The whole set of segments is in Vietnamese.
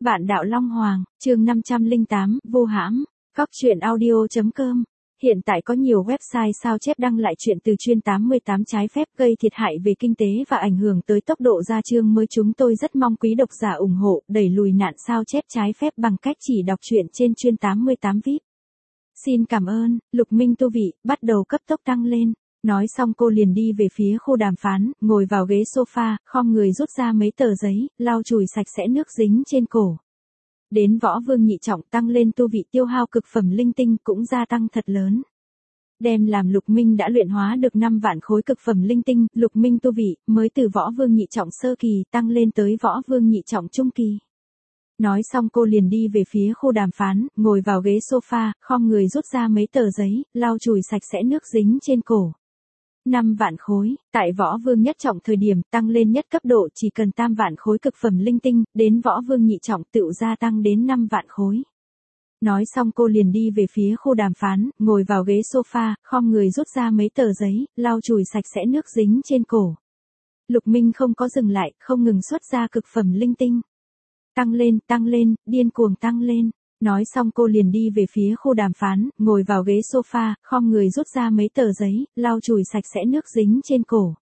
Vạn Đạo Long Hoàng, chương 508, vô hãm, Cóc truyện audio.com. Hiện tại có nhiều website sao chép đăng lại chuyện từ chuyên 88 trái phép gây thiệt hại về kinh tế và ảnh hưởng tới tốc độ ra chương mới. Chúng tôi rất mong quý độc giả ủng hộ đẩy lùi nạn sao chép trái phép bằng cách chỉ đọc truyện trên chuyên 88 VIP. Xin cảm ơn. Lục Minh tu vị bắt đầu cấp tốc tăng lên. Nói xong cô liền đi về phía khu đàm phán, ngồi vào ghế sofa, khom người rút ra mấy tờ giấy, lau chùi sạch sẽ nước dính trên cổ. Đến Võ Vương nhị trọng tăng lên tu vị, tiêu hao cực phẩm linh tinh cũng gia tăng thật lớn. Đem làm Lục Minh đã luyện hóa được 5 vạn khối cực phẩm linh tinh, Lục Minh tu vị mới từ Võ Vương nhị trọng sơ kỳ tăng lên tới Võ Vương nhị trọng trung kỳ. Nói xong cô liền đi về phía khu đàm phán, ngồi vào ghế sofa, khom người rút ra mấy tờ giấy, lau chùi sạch sẽ nước dính trên cổ. 5 vạn khối, tại Võ Vương nhất trọng thời điểm tăng lên nhất cấp độ chỉ cần tam vạn khối cực phẩm linh tinh, đến Võ Vương nhị trọng tựu gia tăng đến 5 vạn khối. Nói xong cô liền đi về phía khu đàm phán, ngồi vào ghế sofa, khom người rút ra mấy tờ giấy, lau chùi sạch sẽ nước dính trên cổ. Lục Minh không có dừng lại, không ngừng xuất ra cực phẩm linh tinh. Tăng lên, điên cuồng tăng lên. Nói xong cô liền đi về phía khu đàm phán, ngồi vào ghế sofa, khom người rút ra mấy tờ giấy, lau chùi sạch sẽ nước dính trên cổ.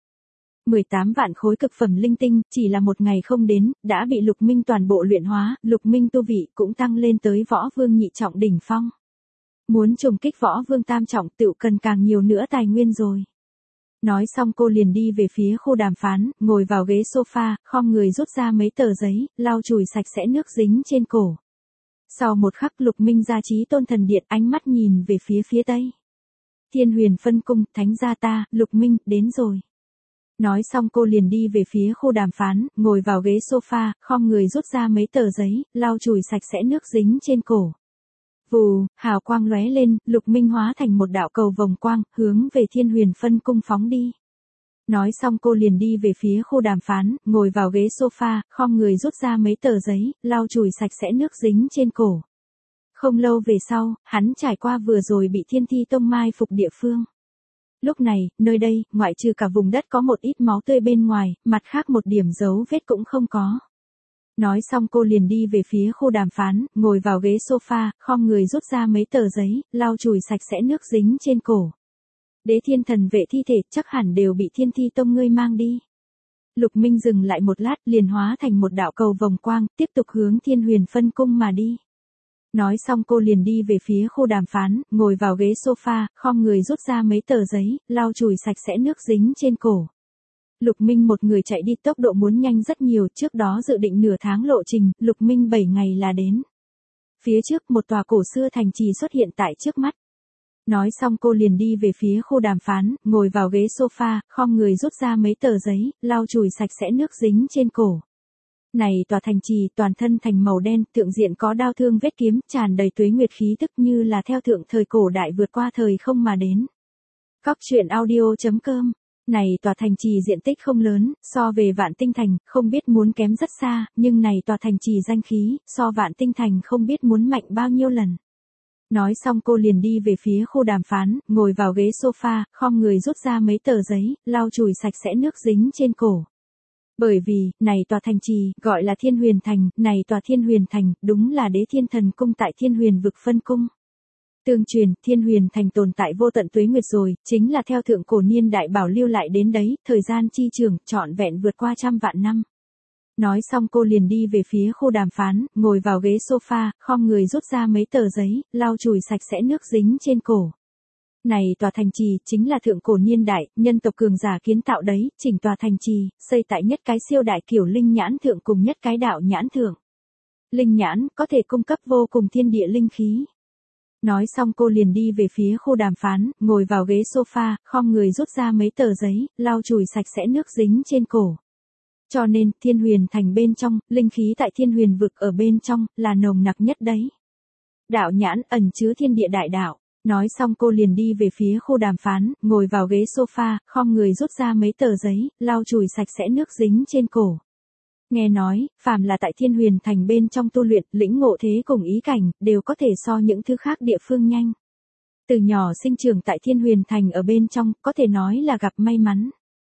18 vạn khối cực phẩm linh tinh, chỉ là một ngày không đến, đã bị Lục Minh toàn bộ luyện hóa, Lục Minh tu vị cũng tăng lên tới Võ Vương nhị trọng đỉnh phong. Muốn trùng kích Võ Vương tam trọng tựu cần càng nhiều nữa tài nguyên rồi. Nói xong cô liền đi về phía khu đàm phán, ngồi vào ghế sofa, khom người rút ra mấy tờ giấy, lau chùi sạch sẽ nước dính trên cổ. Sau một khắc Lục Minh ra Chí Tôn Thần Điện, ánh mắt nhìn về phía tây. Thiên Huyền Phân Cung, thánh gia ta, Lục Minh, đến rồi. Nói xong cô liền đi về phía khu đàm phán, ngồi vào ghế sofa, khom người rút ra mấy tờ giấy, lau chùi sạch sẽ nước dính trên cổ. Vù, hào quang lóe lên, Lục Minh hóa thành một đạo cầu vòng quang, hướng về Thiên Huyền Phân Cung phóng đi. Nói xong cô liền đi về phía khu đàm phán, ngồi vào ghế sofa, khom người rút ra mấy tờ giấy, lau chùi sạch sẽ nước dính trên cổ. Không lâu về sau, hắn trải qua vừa rồi bị Thiên Thi Tông mai phục địa phương. Lúc này, nơi đây, ngoại trừ cả vùng đất có một ít máu tươi bên ngoài, mặt khác một điểm dấu vết cũng không có. Nói xong cô liền đi về phía khu đàm phán, ngồi vào ghế sofa, khom người rút ra mấy tờ giấy, lau chùi sạch sẽ nước dính trên cổ. Đế Thiên Thần Vệ thi thể chắc hẳn đều bị Thiên Thi Tông ngươi mang đi. Lục Minh dừng lại một lát, liền hóa thành một đạo cầu vòng quang, tiếp tục hướng Thiên Huyền Phân Cung mà đi. Nói xong cô liền đi về phía khu đàm phán, ngồi vào ghế sofa, khom người rút ra mấy tờ giấy, lau chùi sạch sẽ nước dính trên cổ. Lục Minh một người chạy đi tốc độ muốn nhanh rất nhiều, trước đó dự định nửa tháng lộ trình, Lục Minh 7 ngày là đến. Phía trước một tòa cổ xưa thành trì xuất hiện tại trước mắt. Nói xong cô liền đi về phía khu đàm phán, ngồi vào ghế sofa, khom người rút ra mấy tờ giấy, lau chùi sạch sẽ nước dính trên cổ. Này tòa thành trì toàn thân thành màu đen, tượng diện có đao thương vết kiếm, tràn đầy tuế nguyệt khí tức như là theo thượng thời cổ đại vượt qua thời không mà đến. Cóc truyện audio.com. Này tòa thành trì diện tích không lớn, so về Vạn Tinh Thành, không biết muốn kém rất xa, nhưng này tòa thành trì danh khí, so Vạn Tinh Thành không biết muốn mạnh bao nhiêu lần. Nói xong cô liền đi về phía khu đàm phán, ngồi vào ghế sofa, khom người rút ra mấy tờ giấy, lau chùi sạch sẽ nước dính trên cổ. Bởi vì, này tòa thành trì, gọi là Thiên Huyền Thành, này tòa Thiên Huyền Thành, đúng là Đế Thiên Thần Cung tại Thiên Huyền vực phân cung. Tương truyền, Thiên Huyền Thành tồn tại vô tận tuế nguyệt rồi, chính là theo thượng cổ niên đại bảo lưu lại đến đấy, thời gian chi trường, trọn vẹn vượt qua 100 vạn năm. Nói xong cô liền đi về phía khu đàm phán, ngồi vào ghế sofa, khom người rút ra mấy tờ giấy, lau chùi sạch sẽ nước dính trên cổ. Này tòa thành trì, chính là thượng cổ niên đại, nhân tộc cường giả kiến tạo đấy, chỉnh tòa thành trì, xây tại nhất cái siêu đại kiểu linh nhãn thượng cùng nhất cái đạo nhãn thượng. Linh nhãn, có thể cung cấp vô cùng thiên địa linh khí. Nói xong cô liền đi về phía khu đàm phán, ngồi vào ghế sofa, khom người rút ra mấy tờ giấy, lau chùi sạch sẽ nước dính trên cổ. Cho nên, Thiên Huyền Thành bên trong, linh khí tại Thiên Huyền vực ở bên trong, là nồng nặc nhất đấy. Đạo nhãn ẩn chứa thiên địa đại đạo. Nói xong cô liền đi về phía khu đàm phán, ngồi vào ghế sofa, khom người rút ra mấy tờ giấy, lau chùi sạch sẽ nước dính trên cổ. Nghe nói, phàm là tại Thiên Huyền Thành bên trong tu luyện, lĩnh ngộ thế cùng ý cảnh, đều có thể so những thứ khác địa phương nhanh. Từ nhỏ sinh trưởng tại Thiên Huyền Thành ở bên trong, có thể nói là gặp may mắn.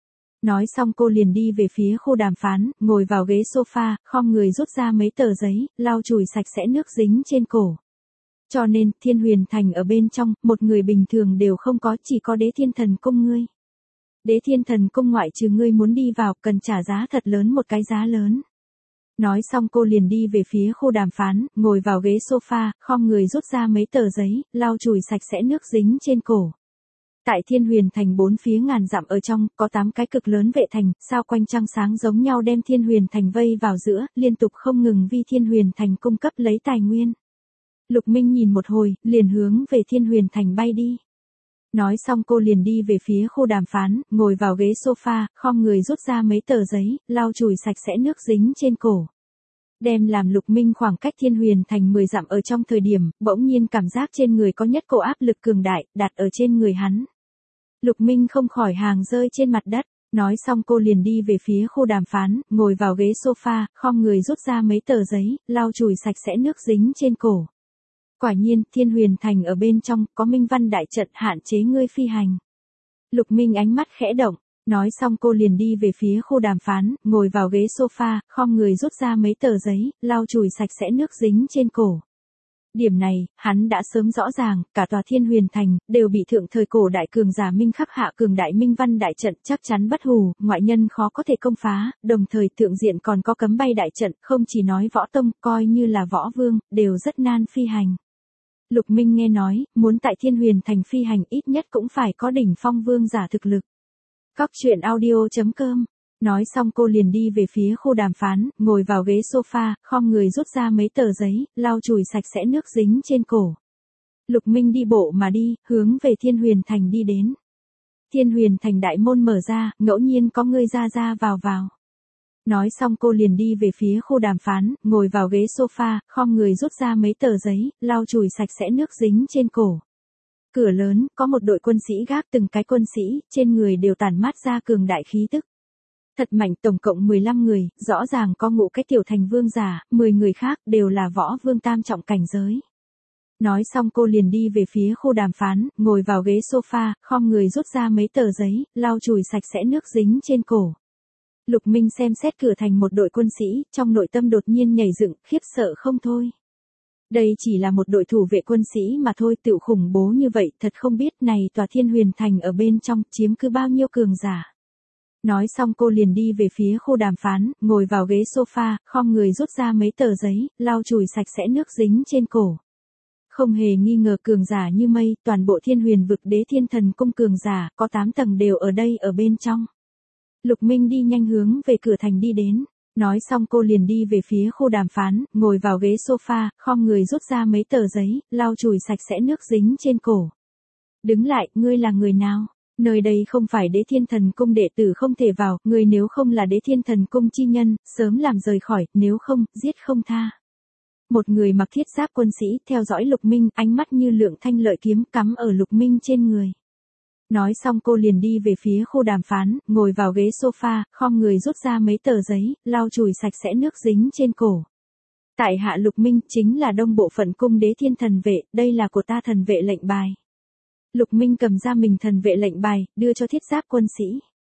Nói xong cô liền đi về phía khu đàm phán, ngồi vào ghế sofa, khom người rút ra mấy tờ giấy, lau chùi sạch sẽ nước dính trên cổ. Cho nên, Thiên Huyền Thành ở bên trong, một người bình thường đều không có, chỉ có Đế Thiên Thần Cung ngươi. Đế Thiên Thần Cung ngoại trừ ngươi muốn đi vào, cần trả giá thật lớn, một cái giá lớn. Nói xong cô liền đi về phía khu đàm phán, ngồi vào ghế sofa, khom người rút ra mấy tờ giấy, lau chùi sạch sẽ nước dính trên cổ. Tại Thiên Huyền Thành bốn phía ngàn dặm ở trong, có 8 cái cực lớn vệ thành, sao quanh trăng sáng giống nhau đem Thiên Huyền Thành vây vào giữa, liên tục không ngừng vì Thiên Huyền Thành cung cấp lấy tài nguyên. Lục Minh nhìn một hồi, liền hướng về Thiên Huyền Thành bay đi. Nói xong cô liền đi về phía khu đàm phán, ngồi vào ghế sofa, khom người rút ra mấy tờ giấy, lau chùi sạch sẽ nước dính trên cổ. Đem làm Lục Minh khoảng cách Thiên Huyền Thành 10 dặm ở trong thời điểm, bỗng nhiên cảm giác trên người có nhất cổ áp lực cường đại, đặt ở trên người hắn. Lục Minh không khỏi hàng rơi trên mặt đất. Nói xong cô liền đi về phía khu đàm phán, ngồi vào ghế sofa, khom người rút ra mấy tờ giấy, lau chùi sạch sẽ nước dính trên cổ. Quả nhiên, Thiên Huyền Thành ở bên trong, có minh văn đại trận hạn chế ngươi phi hành. Lục Minh ánh mắt khẽ động, nói xong cô liền đi về phía khu đàm phán, ngồi vào ghế sofa, khom người rút ra mấy tờ giấy, lau chùi sạch sẽ nước dính trên cổ. Điểm này, hắn đã sớm rõ ràng, cả tòa Thiên Huyền Thành, đều bị thượng thời cổ đại cường giả minh khắc hạ cường đại minh văn đại trận chắc chắn bất hủ, ngoại nhân khó có thể công phá, đồng thời thượng diện còn có cấm bay đại trận, không chỉ nói võ tông, coi như là võ vương, đều rất nan phi hành. Lục Minh nghe nói, muốn tại Thiên Huyền Thành phi hành ít nhất cũng phải có đỉnh phong vương giả thực lực. Cóc truyện audio.com. Nói xong cô liền đi về phía khu đàm phán, ngồi vào ghế sofa, khom người rút ra mấy tờ giấy, lau chùi sạch sẽ nước dính trên cổ. Lục Minh đi bộ mà đi, hướng về Thiên Huyền Thành đi đến. Thiên Huyền Thành đại môn mở ra, ngẫu nhiên có người ra vào. Nói xong cô liền đi về phía khu đàm phán, ngồi vào ghế sofa, khom người rút ra mấy tờ giấy, lau chùi sạch sẽ nước dính trên cổ. Cửa lớn, có một đội quân sĩ gác từng cái quân sĩ, trên người đều tản mát ra cường đại khí tức. Thật mạnh, tổng cộng 15 người, rõ ràng có ngũ cái tiểu thành vương giả, 10 người khác đều là võ vương tam trọng cảnh giới. Nói xong cô liền đi về phía khu đàm phán, ngồi vào ghế sofa, khom người rút ra mấy tờ giấy, lau chùi sạch sẽ nước dính trên cổ. Lục Minh xem xét cửa thành một đội quân sĩ, trong nội tâm đột nhiên nhảy dựng, khiếp sợ không thôi. Đây chỉ là một đội thủ vệ quân sĩ mà thôi, tựu khủng bố như vậy, thật không biết này tòa Thiên Huyền Thành ở bên trong, chiếm cứ bao nhiêu cường giả. Nói xong cô liền đi về phía khu đàm phán, ngồi vào ghế sofa, khom người rút ra mấy tờ giấy, lau chùi sạch sẽ nước dính trên cổ. Không hề nghi ngờ cường giả như mây, toàn bộ Thiên Huyền vực Đế Thiên Thần Cung cường giả, có 8 tầng đều ở đây ở bên trong. Lục Minh đi nhanh hướng về cửa thành đi đến. Nói xong cô liền đi về phía khu đàm phán, ngồi vào ghế sofa, khom người rút ra mấy tờ giấy, lau chùi sạch sẽ nước dính trên cổ. Đứng lại, ngươi là người nào? Nơi đây không phải Đế Thiên Thần Cung đệ tử không thể vào, ngươi nếu không là Đế Thiên Thần Cung chi nhân, sớm làm rời khỏi, nếu không, giết không tha. Một người mặc thiết giáp quân sĩ, theo dõi Lục Minh, ánh mắt như lượng thanh lợi kiếm cắm ở Lục Minh trên người. Nói xong cô liền đi về phía khu đàm phán, ngồi vào ghế sofa, khom người rút ra mấy tờ giấy, lau chùi sạch sẽ nước dính trên cổ. Tại hạ Lục Minh, chính là đông bộ phận cung Đế Thiên Thần Vệ, đây là của ta thần vệ lệnh bài. Lục Minh cầm ra mình thần vệ lệnh bài, đưa cho thiết giáp quân sĩ.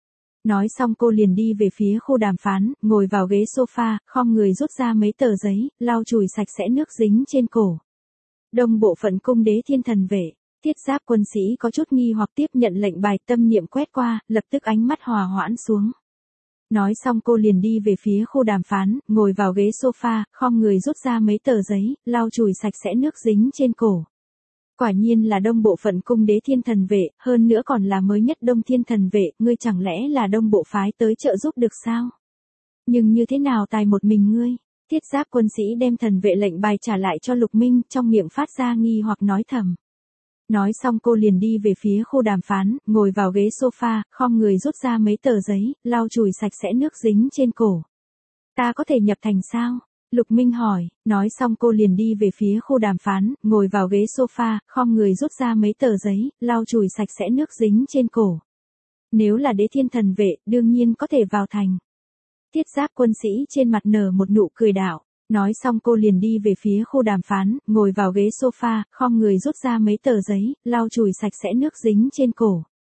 Nói xong cô liền đi về phía khu đàm phán, ngồi vào ghế sofa, khom người rút ra mấy tờ giấy, lau chùi sạch sẽ nước dính trên cổ. Đông bộ phận cung Đế Thiên Thần Vệ. Thiết giáp quân sĩ có chút nghi hoặc tiếp nhận lệnh bài, tâm niệm quét qua, lập tức ánh mắt hòa hoãn xuống. Nói xong cô liền đi về phía khu đàm phán, ngồi vào ghế sofa, khom người rút ra mấy tờ giấy, lau chùi sạch sẽ nước dính trên cổ. Quả nhiên là đông bộ phận cung Đế Thiên Thần Vệ, hơn nữa còn là mới nhất Đông Thiên Thần Vệ, ngươi chẳng lẽ là đông bộ phái tới trợ giúp được sao? Nhưng như thế nào tài một mình ngươi? Thiết giáp quân sĩ đem thần vệ lệnh bài trả lại cho Lục Minh, trong miệng phát ra nghi hoặc nói thầm. Nói xong cô liền đi về phía khu đàm phán, ngồi vào ghế sofa, khom người rút ra mấy tờ giấy, lau chùi sạch sẽ nước dính trên cổ. Ta có thể nhập thành sao? Lục Minh hỏi, nói xong cô liền đi về phía khu đàm phán, ngồi vào ghế sofa, khom người rút ra mấy tờ giấy, lau chùi sạch sẽ nước dính trên cổ. Nếu là Đế Thiên Thần Vệ, đương nhiên có thể vào thành. Thiết giáp quân sĩ trên mặt nở một nụ cười đạo. Nói xong cô liền đi về phía khu đàm phán, ngồi vào ghế sofa, khom người rút ra mấy tờ giấy, lau chùi sạch sẽ nước dính trên cổ.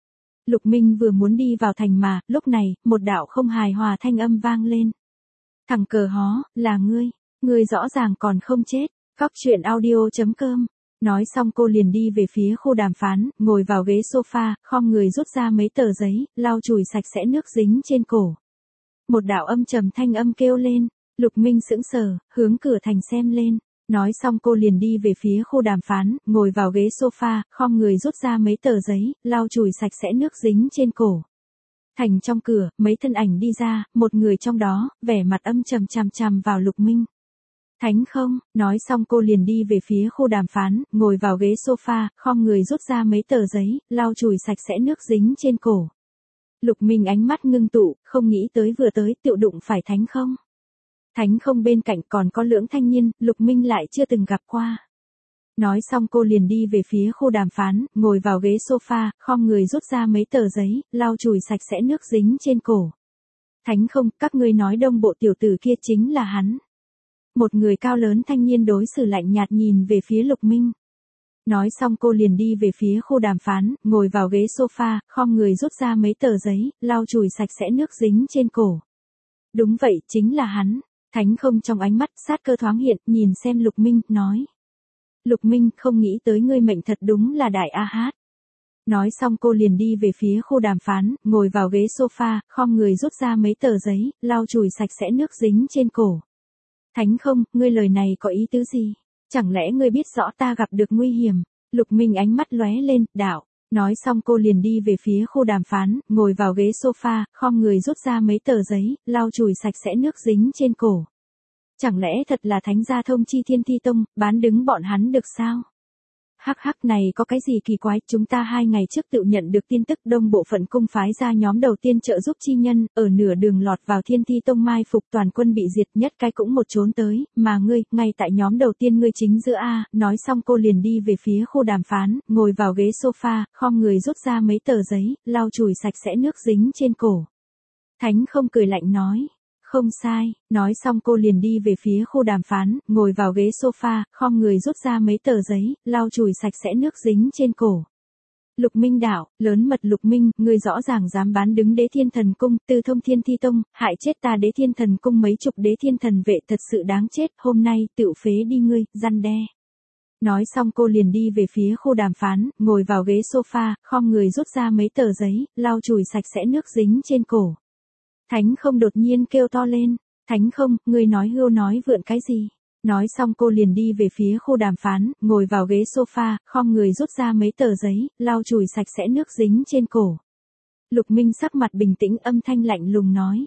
Lục Minh vừa muốn đi vào thành mà, lúc này, một đạo không hài hòa thanh âm vang lên. Thằng cờ hó, là ngươi rõ ràng còn không chết. Cóc truyện audio.com. Nói xong cô liền đi về phía khu đàm phán, ngồi vào ghế sofa, khom người rút ra mấy tờ giấy, lau chùi sạch sẽ nước dính trên cổ. Một đạo âm trầm thanh âm kêu lên, Lục Minh sững sờ, hướng cửa thành xem lên. Nói xong cô liền đi về phía khu đàm phán, ngồi vào ghế sofa, khom người rút ra mấy tờ giấy, lau chùi sạch sẽ nước dính trên cổ. Thành trong cửa, mấy thân ảnh đi ra, một người trong đó, vẻ mặt âm trầm chằm chằm vào Lục Minh. Thánh không, nói xong cô liền đi về phía khu đàm phán, ngồi vào ghế sofa, khom người rút ra mấy tờ giấy, lau chùi sạch sẽ nước dính trên cổ. Lục Minh ánh mắt ngưng tụ, không nghĩ tới vừa tới tựu đụng phải Thánh không. Thánh không bên cạnh còn có lưỡng thanh niên, Lục Minh lại chưa từng gặp qua. Nói xong cô liền đi về phía khu đàm phán, ngồi vào ghế sofa, khom người rút ra mấy tờ giấy, lau chùi sạch sẽ nước dính trên cổ. Thánh không, các ngươi nói Đông Bộ tiểu tử kia chính là hắn. Một người cao lớn thanh niên đối xử lạnh nhạt nhìn về phía Lục Minh. Nói xong cô liền đi về phía khu đàm phán, ngồi vào ghế sofa, khom người rút ra mấy tờ giấy, lau chùi sạch sẽ nước dính trên cổ. Đúng vậy, chính là hắn. Thánh không trong ánh mắt sát cơ thoáng hiện, nhìn xem Lục Minh, nói. Lục Minh, không nghĩ tới ngươi mệnh thật đúng là đại a hát. Nói xong cô liền đi về phía khu đàm phán, ngồi vào ghế sofa, khom người rút ra mấy tờ giấy, lau chùi sạch sẽ nước dính trên cổ. Thánh không, ngươi lời này có ý tứ gì? Chẳng lẽ ngươi biết rõ ta gặp được nguy hiểm? Lục Minh ánh mắt lóe lên, đạo. Nói xong cô liền đi về phía khu đàm phán, ngồi vào ghế sofa, khom người rút ra mấy tờ giấy, lau chùi sạch sẽ nước dính trên cổ. Chẳng lẽ thật là Thánh gia thông chi Thiên Thi Tông, bán đứng bọn hắn được sao? Hắc hắc, này có cái gì kỳ quái, chúng ta 2 ngày trước tự nhận được tin tức Đông Bộ phận cung phái ra nhóm đầu tiên trợ giúp chi nhân, ở nửa đường lọt vào Thiên Thi Tông mai phục, toàn quân bị diệt, nhất cái cũng một trốn tới, mà ngươi, ngay tại nhóm đầu tiên ngươi chính giữa a. Nói xong cô liền đi về phía khu đàm phán, ngồi vào ghế sofa, khom người rút ra mấy tờ giấy, lau chùi sạch sẽ nước dính trên cổ. Thánh không cười lạnh nói. Không sai, nói xong cô liền đi về phía khu đàm phán, ngồi vào ghế sofa, khom người rút ra mấy tờ giấy, lau chùi sạch sẽ nước dính trên cổ. Lục Minh đạo, lớn mật Lục Minh, ngươi rõ ràng dám bán đứng Đế Thiên Thần Cung, tư thông Thiên Thi Tông, hại chết ta Đế Thiên Thần Cung mấy chục Đế Thiên Thần vệ, thật sự đáng chết, hôm nay tựu phế đi ngươi, răn đe. Nói xong cô liền đi về phía khu đàm phán, ngồi vào ghế sofa, khom người rút ra mấy tờ giấy, lau chùi sạch sẽ nước dính trên cổ. Thánh không đột nhiên kêu to lên, Thánh không, ngươi nói hưu nói vượn cái gì? Nói xong cô liền đi về phía khu đàm phán, ngồi vào ghế sofa, khom người rút ra mấy tờ giấy, lau chùi sạch sẽ nước dính trên cổ. Lục Minh sắc mặt bình tĩnh, âm thanh lạnh lùng nói.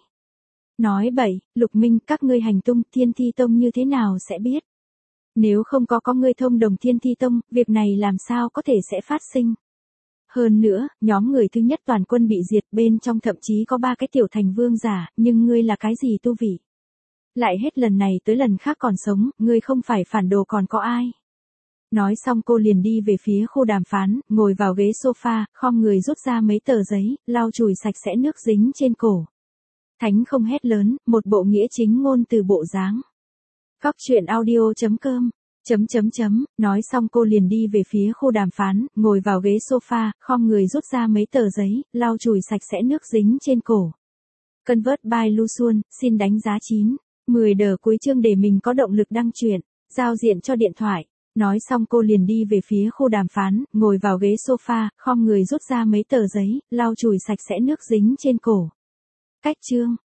Nói bậy, Lục Minh, các ngươi hành tung Thiên Thi Tông như thế nào sẽ biết? Nếu không có ngươi thông đồng Thiên Thi Tông, việc này làm sao có thể sẽ phát sinh? Hơn nữa, nhóm người thứ nhất toàn quân bị diệt, bên trong thậm chí có 3 cái tiểu thành vương giả, nhưng ngươi là cái gì tu vị? Lại hết lần này tới lần khác còn sống, ngươi không phải phản đồ còn có ai? Nói xong cô liền đi về phía khu đàm phán, ngồi vào ghế sofa, khom người rút ra mấy tờ giấy, lau chùi sạch sẽ nước dính trên cổ. Thánh không hét lớn, một bộ nghĩa chính ngôn từ bộ dáng. Cóc truyện audio.com. Nói xong cô liền đi về phía khu đàm phán, ngồi vào ghế sofa, khom người rút ra mấy tờ giấy, lau chùi sạch sẽ nước dính trên cổ. Convert by Lu Xuân, xin đánh giá 9, 10 đờ cuối chương để mình có động lực đăng truyện, giao diện cho điện thoại. Nói xong cô liền đi về phía khu đàm phán, ngồi vào ghế sofa, khom người rút ra mấy tờ giấy, lau chùi sạch sẽ nước dính trên cổ. Cách chương.